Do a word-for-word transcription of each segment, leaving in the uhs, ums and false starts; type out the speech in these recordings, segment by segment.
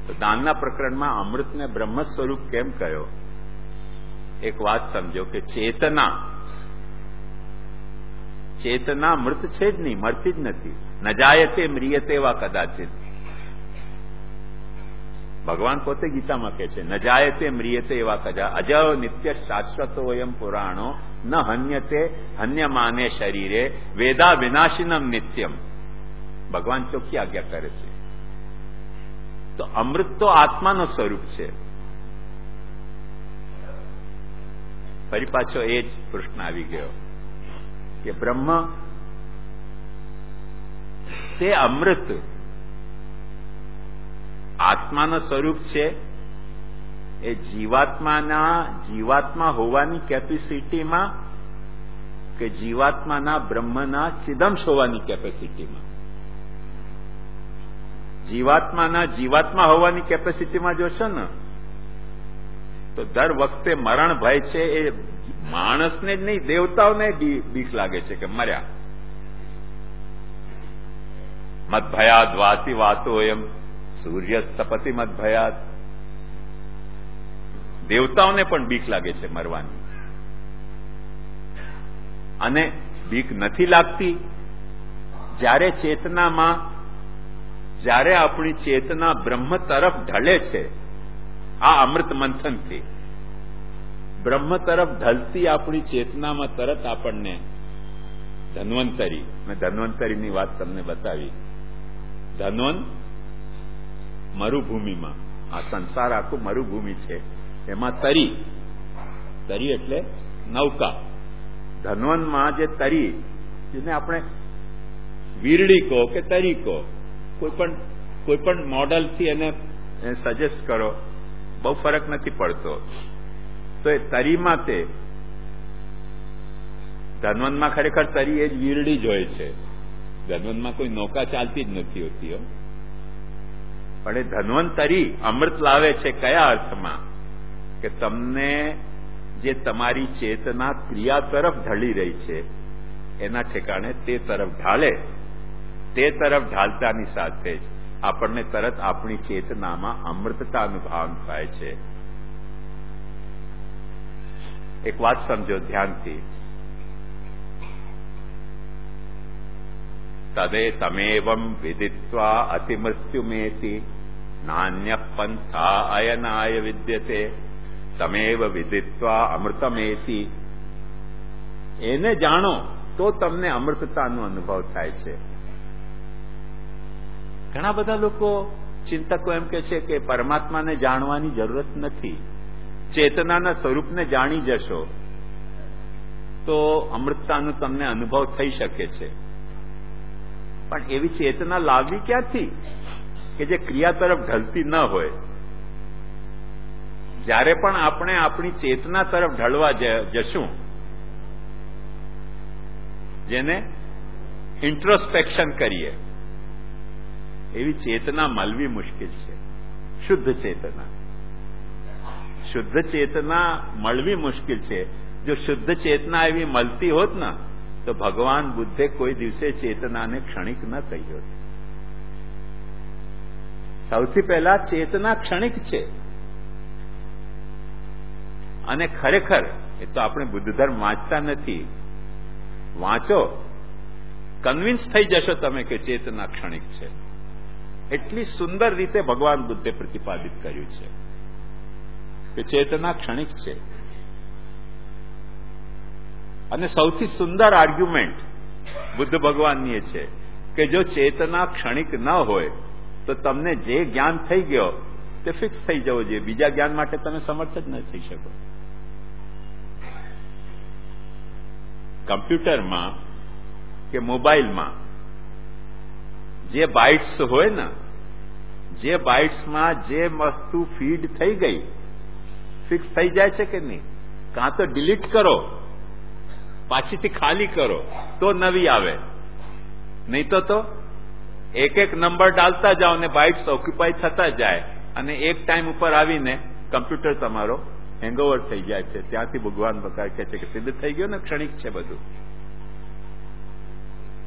તો દાનના પ્રકરણમાં અમૃતને બ્રહ્મ સ્વરૂપ કેમ કહ્યો? એક વાત સમજો કે ચેતના ચેતના મૃત છે જ નહીં, મરતી જ નથી. ન જાયતે મ્રિયતે વા કદાચિત. ભગવાન પોતે ગીતામાં કહે છે ન જાયતે મ્રિયતે એવા કદા અજય નિત્ય શાશ્વતો એમ પુરાણો ન હન્યતે હન્યમાને શરીરે વેદા વિનાશિનમ નિત્યમ. ભગવાન ચોખ્ખી આજ્ઞા કરે છે. તો અમૃત તો આત્માનો સ્વરૂપ છે. ફરી પાછો એ જ પ્રશ્ન આવી ગયો કે બ્રહ્મ તે અમૃત આત્માનો સ્વરૂપ છે. એ જીવાત્માના જીવાત્મા હોવાની કેપેસિટીમાં કે જીવાત્માના બ્રહ્મના ચિદંશ હોવાની કેપેસિટીમાં? જીવાત્માના જીવાત્મા હોવાની કેપેસિટીમાં જોશો ને તો દર વખતે મરણ ભય છે એ માણસને જ નહીં દેવતાઓને બીક લાગે છે કે મર્યા. મદભયાદ વાતી વાતો એમ સૂર્યસ્તપતિ મદભયાદ. દેવતાઓને પણ બીક લાગે છે મરવાની. અને બીક નથી લાગતી જ્યારે ચેતનામાં જ્યારે આપણી ચેતના બ્રહ્મ તરફ ઢળે છે. આ અમૃત મંથનથી બ્રહ્મ તરફ ઢળતી આપણી ચેતનામાં તરત આપણને ધન્વંતરી, મેં ધન્વંતરીની વાત તમને બતાવી. ધન્વંત મરુભૂમિમાં, આ સંસાર આખું મરુભૂમિ છે, એમાં તરી, તરી એટલે નૌકા. ધન્વંતમાં જે તરી, જેને આપણે વીરડી કહો કે તરી કહો, કોઈ પણ કોઈ પણ મોડલથી એને સજેસ્ટ કરો, બહુ ફરક નથી પડતો. તો એ તરીમાં તે ધન્વંતમાં ખરેખર તરી એ જ વીરડી જ હોય છે. ધન્વંતમાં કોઈ નૌકા ચાલતી જ નથી હોતી. પણ એ ધન્વંતરી અમૃત લાવે છે કયા અર્થમાં? કે તમને જે તમારી ચેતના ક્રિયા તરફ ઢળી રહી છે એના ઠેકાણે તે તરફ ઢાળે. તે તરફ ઢાલતાની સાથે જ આપણને તરત આપણી ચેતનામાં અમૃતતાનું ભાન થાય છે. એક વાત સમજો ધ્યાનથી. તદે તમેવમ વિદિત્વા અતિમૃત્યુમેતિ નાન્ય પંથા અયનાય વિદ્યતે તમેવ વિદિત્વા અમૃતમેતિ. એને જાણો તો તમને અમૃતતાનો અનુભવ થાય છે. ઘણા બધા લોકો ચિંતકો એમ કે છે કે પરમાત્માને જાણવાની જરૂરત નથી, ચેતનાના સ્વરૂપને જાણી જશો તો અમૃતતાનો તમને અનુભવ થઈ શકે છે. પણ એવી ચેતના લાવવી ક્યાંથી કે જે ક્રિયા તરફ ઢળતી ન હોય? જ્યારે પણ આપણે આપણી ચેતના તરફ ઢળવા જશું, જેને ઇન્ટ્રોસ્પેક્શન કરીએ, એવી ચેતના મળવી મુશ્કેલ છે. શુદ્ધ ચેતના શુદ્ધ ચેતના મળવી મુશ્કેલ છે. જો શુદ્ધ ચેતના એવી મળતી હોત ને તો ભગવાન બુદ્ધે કોઈ દિવસે ચેતનાને ક્ષણિક ન કહી હોત. સૌથી પહેલા ચેતના ક્ષણિક છે. અને ખરેખર એ તો આપણે બુદ્ધ ધર્મ વાંચતા નથી. વાંચો, કન્વિન્સ થઈ જશો તમે કે ચેતના ક્ષણિક છે. એટલી સુંદર રીતે ભગવાન બુદ્ધે પ્રતિપાદિત કર્યું છે કે ચેતના ક્ષણિક છે. અને સૌથી સુંદર આર્ગ્યુમેન્ટ બુદ્ધ ભગવાનની એ છે કે જો ચેતના ક્ષણિક ન હોય તો તમને જે જ્ઞાન થઈ ગયો તે ફિક્સ થઈ જવો જોઈએ. બીજા જ્ઞાન માટે તમે સમર્થ જ ન થઈ શકો. કમ્પ્યુટરમાં કે મોબાઈલમાં જે બાઇટ્સ હોય ને, જે બાઇટ્સમાં જે વસ્તુ ફીડ થઈ ગઈ ફિક્સ થઈ જાય છે કે નહીં? કાં તો ડિલીટ કરો, પાછીથી ખાલી કરો તો નવી આવે, નહીં તો તો એક એક નંબર ડાલતા જાઓ અને બાઇટ્સ ઓક્યુપાય થતા જાય અને એક ટાઈમ ઉપર આવીને કમ્પ્યુટર તમારો હેંગઓવર થઈ જાય છે. ત્યાંથી ભગવાન બકાર કહે છે કે સિદ્ધ થઈ ગયો ને, ક્ષણિક છે બધું.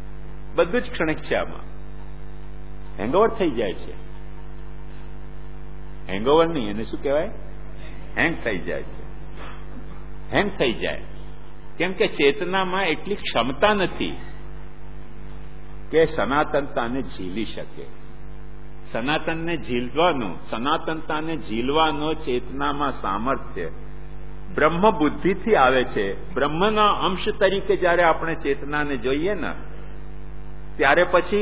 બધું જ ક્ષણિક છે. આમાં હેંગઓવર થઈ જાય છે. હેંગઓવર નહીં, એને શું કહેવાય? હેંગ થઈ જાય છે, હેંગ થઈ જાય. કેમ કે ચેતનામાં એટલી ક્ષમતા નથી કે સનાતનતાને ઝીલી શકે. સનાતનને ઝીલવાનું, સનાતનતાને ઝીલવાનો ચેતનામાં સામર્થ્ય બ્રહ્મ બુદ્ધિથી આવે છે. બ્રહ્મના અંશ તરીકે જયારે આપણે ચેતનાને જોઈએ ને ત્યારે પછી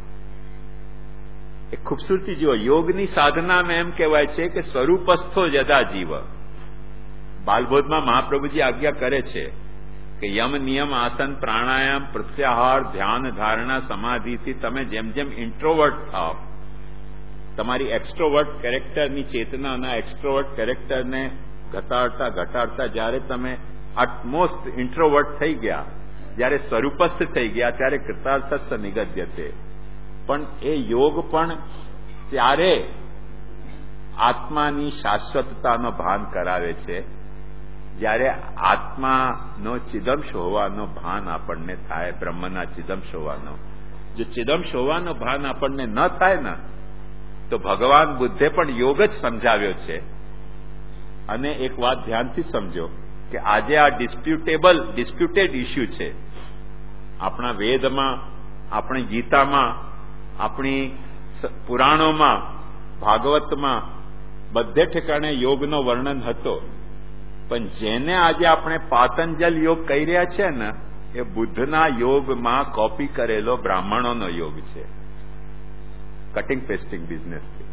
એ ખૂબસૂરતી જુઓ. યોગની સાધનામાં એમ કહેવાય છે કે સ્વરૂપસ્થો યદા જીવ. બાલબોધમાં મહાપ્રભુજી આજ્ઞા કરે છે કે યમ નિયમ આસન પ્રાણાયામ પ્રત્યાહાર ધ્યાન ધારણા સમાધિથી તમે જેમ જેમ ઇન્ટ્રોવર્ટ થાવ, તમારી એક્સ્ટ્રોવર્ટ કેરેક્ટરની ચેતનાના એક્સ્ટ્રોવર્ટ કેરેક્ટરને ઘટાડતા ઘટાડતા જયારે તમે અટમોસ્ટ ઇન્ટ્રોવર્ટ થઈ ગયા, જયારે સ્વરૂપસ્થ થઈ ગયા, ત્યારે કૃતાર્થસ્થ નિગદ્યતે. પણ એ યોગ પણ ત્યારે આત્માની શાશ્વતતાનો ભાન કરાવે છે જ્યારે આત્માનો ચિદંશ હોવાનો ભાન આપણને થાય, બ્રહ્મના ચિદંશ હોવાનો. જો ચિદંશ હોવાનો ભાન આપણને ન થાય ને તો ભગવાન બુદ્ધે પણ યોગ જ સમજાવ્યો છે. અને એક વાત ધ્યાનથી સમજો કે આજે આ ડિસ્પ્યુટેબલ ડિસ્પ્યુટેડ ઇસ્યુ છે. આપણા વેદમાં, આપણી ગીતામાં, આપણી પુરાણોમાં, ભાગવતમાં બધે ઠેકાણે યોગનો વર્ણન હતો. પણ જેને આજે આપણે પાતંજલ યોગ કહી રહ્યા છે ને એ બુદ્ધના યોગમાં કોપી કરેલો બ્રાહ્મણોનો યોગ છે. કટિંગ પેસ્ટિંગ બિઝનેસ છે.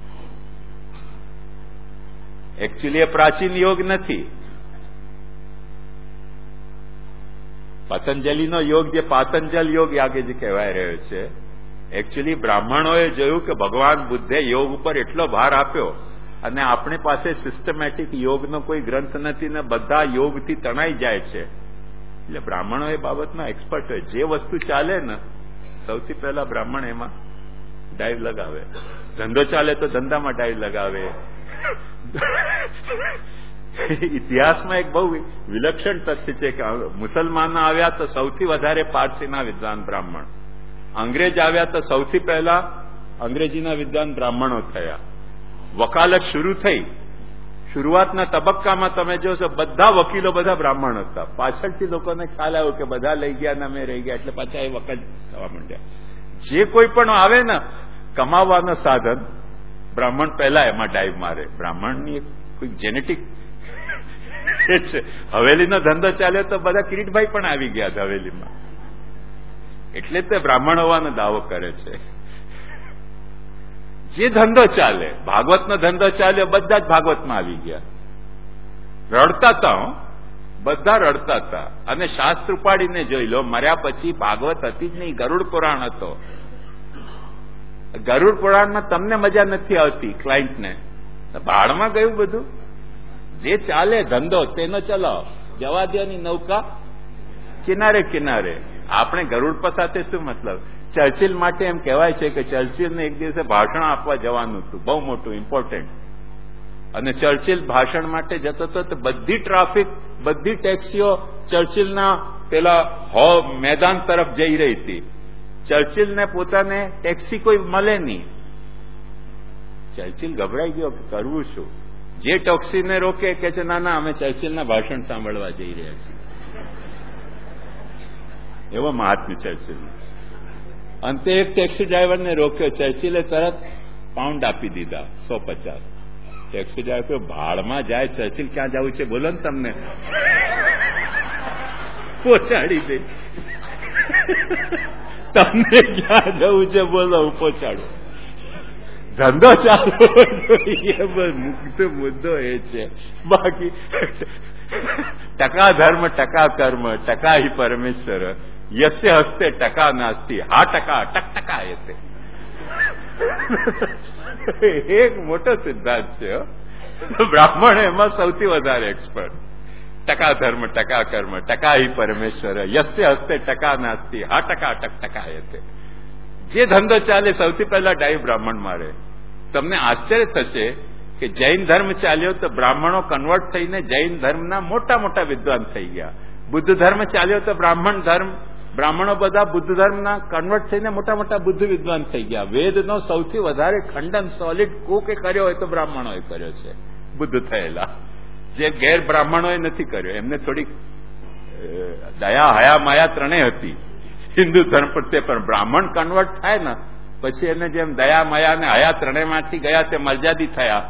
એકચ્યુઅલી એ પ્રાચીન યોગ નથી. પતંજલિનો યોગ જે પાતંજલ યોગ યાગે જે કહેવાય રહ્યો છે, એકચ્યુઅલી બ્રાહ્મણોએ જોયું કે ભગવાન બુદ્ધે યોગ ઉપર એટલો ભાર આપ્યો અને આપણી પાસે સિસ્ટમેટિક યોગનો કોઈ ગ્રંથ નથી ને બધા યોગથી તણાઈ જાય છે. એટલે બ્રાહ્મણો એ બાબતમાં એક્સપર્ટ હોય. જે વસ્તુ ચાલે ને સૌથી પહેલા બ્રાહ્મણ એમાં ડાઈવ લગાવે. ધંધો ચાલે તો ધંધામાં ડાઈવ લગાવે. ઇતિહાસમાં એક બહુ વિલક્ષણ તથ્ય છે કે મુસલમાનો આવ્યા તો સૌથી વધારે પારસીના વિદ્વાન બ્રાહ્મણ, અંગ્રેજ આવ્યા તો સૌથી પહેલા અંગ્રેજીના વિદ્વાન બ્રાહ્મણો થયા. વકાલત શરૂ થઈ, શરૂઆતના તબક્કામાં તમે જોશો બધા વકીલો બધા બ્રાહ્મણ હતા. પાછળથી લોકોને ખ્યાલ આવ્યો કે બધા લઈ ગયા ને અમે રહી ગયા, એટલે પાછા એ વકીલ થવા માંડ્યા. જે કોઈ પણ આવે ને કમાવાનો સાધન, બ્રાહ્મણ પહેલા એમાં ડાઈવ મારે. બ્રાહ્મણની કોઈ જેનેટિક છે. હવેલીનો ધંધો ચાલ્યો તો બધા કિરીટભાઈ પણ આવી ગયા હવેલીમાં, એટલે તે બ્રાહ્મણ હોવાનો દાવો કરે છે. જે ધંધો ચાલે, ભાગવતનો ધંધો ચાલ્યો, બધા જ ભાગવતમાં આવી ગયા. રડતા હતા, બધા રડતા હતા. અને શાસ્ત્ર ઉપાડીને જોઈ લો, મર્યા પછી ભાગવત હતી જ નહીં, ગરુડ પુરાણ હતો. ગરુડ પુરાણમાં તમને મજા નથી આવતી ક્લાયન્ટને, ભાડમાં ગયું બધું. જે ચાલે ધંધો તેનો ચલાવો, જવા દેવાની નૌકા કિનારે કિનારે. આપણે ગરુડ પર સાથે શું મતલબ? ચર્ચિલ માટે એમ કહેવાય છે કે ચર્ચિલને એક દિવસે ભાષણ આપવા જવાનું હતું, બહુ મોટું ઇમ્પોર્ટન્ટ. અને ચર્ચિલ ભાષણ માટે જતો હતો તો બધી ટ્રાફિક, બધી ટેક્સીઓ ચર્ચિલના પેલા હો મેદાન તરફ જઈ રહી હતી. ચર્ચિલને પોતાને ટેક્સી કોઈ મળે નહીં. ચર્ચિલ ગભરાઈ ગયો કે કરવું શું. જે ટેક્સીને રોકે કે છે ના ના અમે ચર્ચિલના ભાષણ સાંભળવા જઈ રહ્યા છીએ. એવો મહાત્મ્ય ચર્ચિલ. અંતે એક ટેક્સી ડ્રાઈવરને રોક્યો. ચર્ચિલે તરત પાઉન્ડ આપી દીધા, સો પચાસ. ટેક્સી ડ્રાઈવર ભાડમાં જાય, ચર્ચિલ ક્યાં જવું છે બોલો ને તમને, પહોંચાડી દે. તમને ક્યાં જવું છે બોલો, હું પહોંચાડું. ધંધો ચાલવો જોઈએ, મુખ્ય મુદ્દો એ છે. બાકી ટકા ધર્મ ટકા કર્મ ટકા હિ પરમેશ્વર યસ્ય હસ્તે ટકા નાસ્તી હા ટકા ટક ટકા એતે. એક મોટો સિદ્ધાંત છે. બ્રાહ્મણ એમાં સૌથી વધારે એક્સપર્ટ. ટકા ધર્મ ટકા કર્મ ટકા હિ પરમેશ્વર યસ્ય હસ્તે ટકા નાસ્તી હા ટકા ટક ટકા એતે. જે ધંધો ચાલે સૌથી પહેલા ડાઈ બ્રાહ્મણ મારે. તમને આશ્ચર્ય થશે કે જૈન ધર્મ ચાલ્યો તો બ્રાહ્મણો કન્વર્ટ થઈને જૈન ધર્મના મોટા મોટા વિદ્વાન થઈ ગયા. બુદ્ધ ધર્મ ચાલ્યો તો બ્રાહ્મણ ધર્મ બ્રાહ્મણો બધા બુદ્ધ ધર્મના કન્વર્ટ થઈને મોટા મોટા બુદ્ધ વિદ્વાન થઈ ગયા. વેદનો સૌથી વધારે ખંડન સોલિડ કોકે કર્યો હોય તો બ્રાહ્મણોએ કર્યો છે, બુદ્ધ થયેલા. જે ગેર બ્રાહ્મણોએ નથી કર્યો. એમને થોડીક દયા હયા માયા ત્રણેય હતી હિન્દુ ધર્મ પ્રત્યે, પણ બ્રાહ્મણ કન્વર્ટ થાય ને પછી એને જેમ દયા માયા અને હયા ત્રણેયમાંથી ગયા તે મર્યાદી થયા.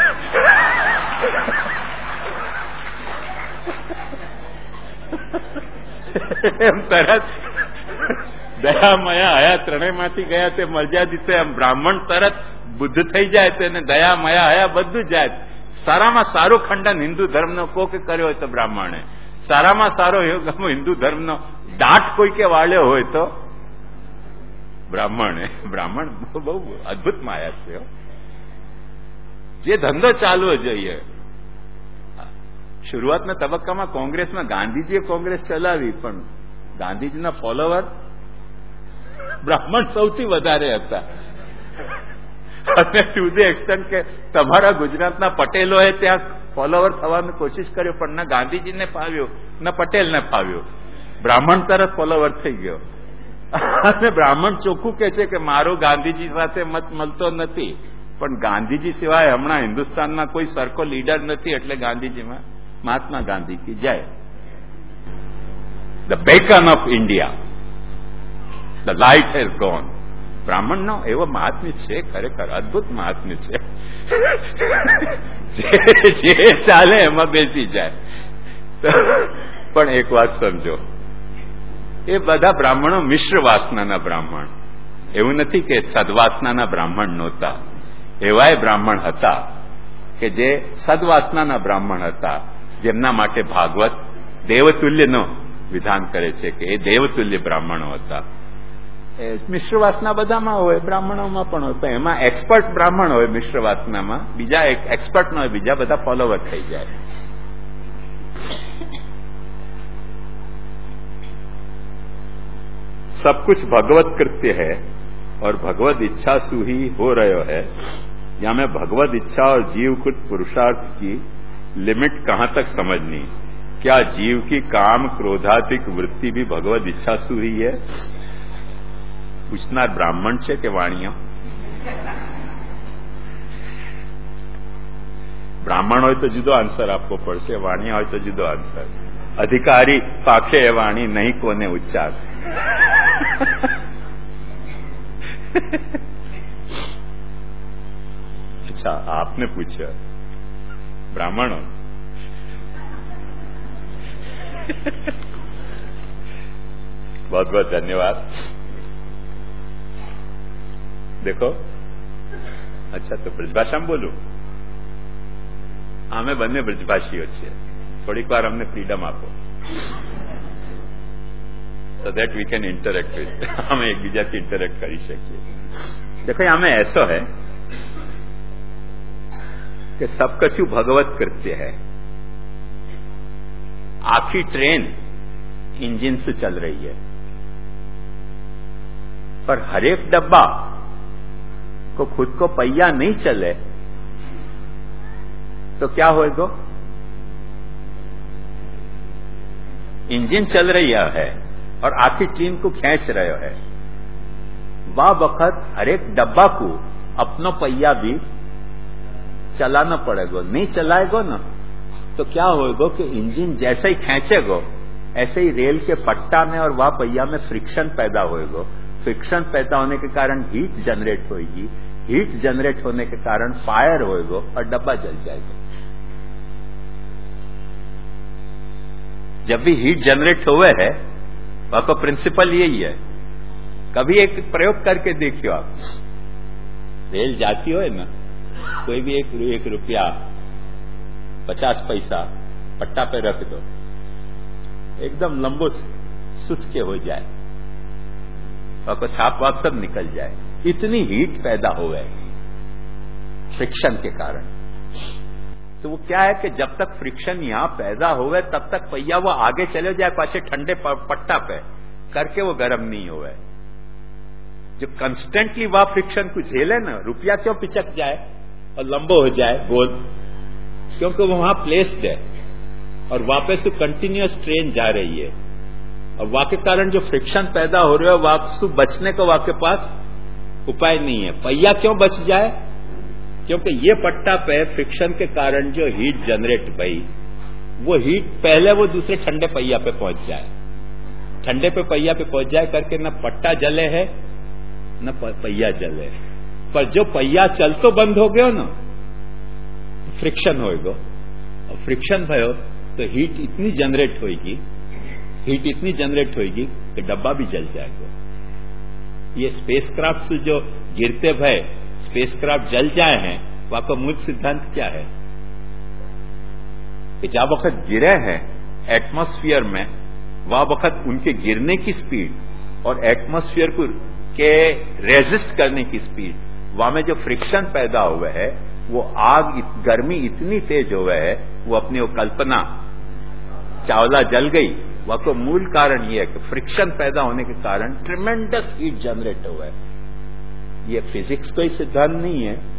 એમ તરત દયા મયા હયા ત્રણેયમાંથી ગયા તે મર્યાદિત. એમ બ્રાહ્મણ તરત બુદ્ધ થઈ જાય તો એને દયા મયા હયા બધું જાય. સારામાં સારું ખંડન હિન્દુ ધર્મનો કોકે કર્યો હોય તો બ્રાહ્મણે, સારામાં સારો હિન્દુ ધર્મનો દાટ કોઈ કે વાળ્યો હોય તો બ્રાહ્મણે. બ્રાહ્મણ બહુ અદભુત માયા છે. જે ધંધો ચાલવો જોઈએ. શરૂઆતના તબક્કામાં કોંગ્રેસમાં ગાંધીજીએ કોંગ્રેસ ચલાવી, પણ ગાંધીજીના ફોલોવર બ્રાહ્મણ સૌથી વધારે હતા. અને ટુ ધી એક્સટેન્ટ કે તમારા ગુજરાતના પટેલોએ ત્યાં ફોલોવર થવાની કોશિશ કર્યો, પણ ના ગાંધીજીને ફાવ્યું ના પટેલને ફાવ્યું. બ્રાહ્મણ તરત ફોલોવર થઈ ગયો. અને બ્રાહ્મણ ચોખ્ખું કે છે કે મારો ગાંધીજી સાથે મત મળતો નથી, પણ ગાંધીજી સિવાય હમણાં હિન્દુસ્તાનમાં કોઈ સરખો લીડર નથી, એટલે ગાંધીજીમાં મહાત્મા ગાંધી કી જય. The beacon of India, the light has gone. બ્રાહ્મણનો એવો મહાત્મ્ય છે, ખરેખર અદભુત મહાત્મ્ય છે. જે ચાલે એમાં બેસી જાય. પણ એક વાત સમજો, એ બધા બ્રાહ્મણો મિશ્ર વાસનાના બ્રાહ્મણ. એવું નથી કે સદવાસનાના બ્રાહ્મણ નહોતા. એવાય બ્રાહ્મણ હતા કે જે સદવાસનાના બ્રાહ્મણ હતા, જેમના માટે ભાગવત દેવતુલ્યનો વિધાન કરે છે કે એ દેવતુલ્ય બ્રાહ્મણો હતા. મિશ્રવાસના બધામાં હોય, બ્રાહ્મણોમાં પણ હોય, પણ એમાં એક્સપર્ટ બ્રાહ્મણ હોય મિશ્રવાસનામાં, બીજા એક એક્સપર્ટ ન હોય, બીજા બધા ફોલોવર થઈ જાય. सब कुछ भगवत कृत्य है और भगवत इच्छा से ही हो रहा है. या में भगवत इच्छा और जीवकृत पुरुषार्थ की लिमिट कहां तक समझनी? क्या जीव की काम क्रोधाधिक वृत्ति भी भगवत इच्छा से ही है? पूछना ब्राह्मण છે કે વાણિયો? બ્રાહ્મણ હોય તો જુદો આન્સર આપવો પડશે, વાણિયા હોય તો જુદો આન્સર. અધિકારી પાખે વાણી નહીં કોને ઉચ્ચાર. अच्छा, आपने पूछा ब्राह्मणों. बहुत बहुत धन्यवाद. देखो, अच्छा तो ब्रजभाषा में बोलूं. અમે બંને બ્રજભાષીઓ છીએ. થોડીક વાર અમને ફ્રીડમ આપો, so that we can interact with. हम एक बीजा से इंटरेक्ट कर सकिए. देखो यहाँ में ऐसा है कि सब कछु भगवत कृत्य है. आखी ट्रेन इंजन से चल रही है, पर हर एक डब्बा को खुद को पहिया नहीं चले तो क्या होगा? इंजन चल रही है और आखिर ट्रेन को खींच रहे है. वह वक्त हर एक डब्बा को अपना पहिया भी चलाना पड़ेगा. नहीं चलाएगा ना तो क्या होगा कि इंजन जैसे ही खींचेगा ऐसे ही रेल के पट्टा में और वह पहिया में फ्रिक्शन पैदा होएगा. फ्रिक्शन पैदा होने के कारण हीट जनरेट होगी. हीट जनरेट होने के कारण फायर होएगा और डब्बा जल जाएगा. जब भी हीट जनरेट हुए है वह का प्रिंसिपल यही है. कभी एक प्रयोग करके देखियो आप. रेल जाती हो ना, कोई भी एक एक रुपया पचास पैसा पट्टा पे रख दो, एकदम लंबो सुत के हो जाए, वह छाप वाप सब निकल जाए. इतनी हीट पैदा हो गए फ्रिक्शन के कारण. तो वो क्या है कि जब तक फ्रिक्शन यहां पैदा हो गए तब तक पहिया वो आगे चले जाए, पाछे ठंडे पट्टा पे करके वो गर्म नहीं हो गए. जो कंस्टेंटली वह फ्रिक्शन को झेले ना, रुपया क्यों पिचक जाए और लंबो हो जाए गोल? क्योंकि वो वहां प्लेस्ड है और वापस से कंटिन्यूअस ट्रेन जा रही है. और वाक्य कारण जो फ्रिक्शन पैदा हो रहे हो वास्तु बचने का वाक्य पास उपाय नहीं है। पहिया क्यों बच जाए? क्योंकि ये पट्टा पे फ्रिक्शन के कारण जो हीट जनरेट भई वो हीट पहले वो दूसरे ठंडे पहिया पे पहुंच जाए, ठंडे पे पहिया पे पहुंच जाए करके न पट्टा जले है न पहिया जले है। पर जो पहिया चल तो बंद हो गयो ना, फ्रिक्शन होएगा और फ्रिक्शन भयो तो हीट इतनी जनरेट होगी, हीट इतनी जनरेट होगी कि डब्बा भी जल जाएगा। ये स्पेसक्राफ्ट से जो गिरते भय स्पेसक्राफ्ट जल जाए हैं, वहां का मूल सिद्धांत क्या है कि जब वक्त गिरे हैं एटमॉस्फेयर में, वह वक्त उनके गिरने की स्पीड और एटमॉस्फेयर को के रेजिस्ट करने की स्पीड, वहां में जो फ्रिक्शन पैदा हुआ है वो आग इत, गर्मी इतनी तेज हुआ है, वो अपनी वो कल्पना चावला जल गई। वह को मूल कारण यह है कि फ्रिक्शन पैदा होने के कारण ट्रिमेंडस हीट जनरेट हुआ है। ये फिजिक्स कोई सिद्धांत नहीं है,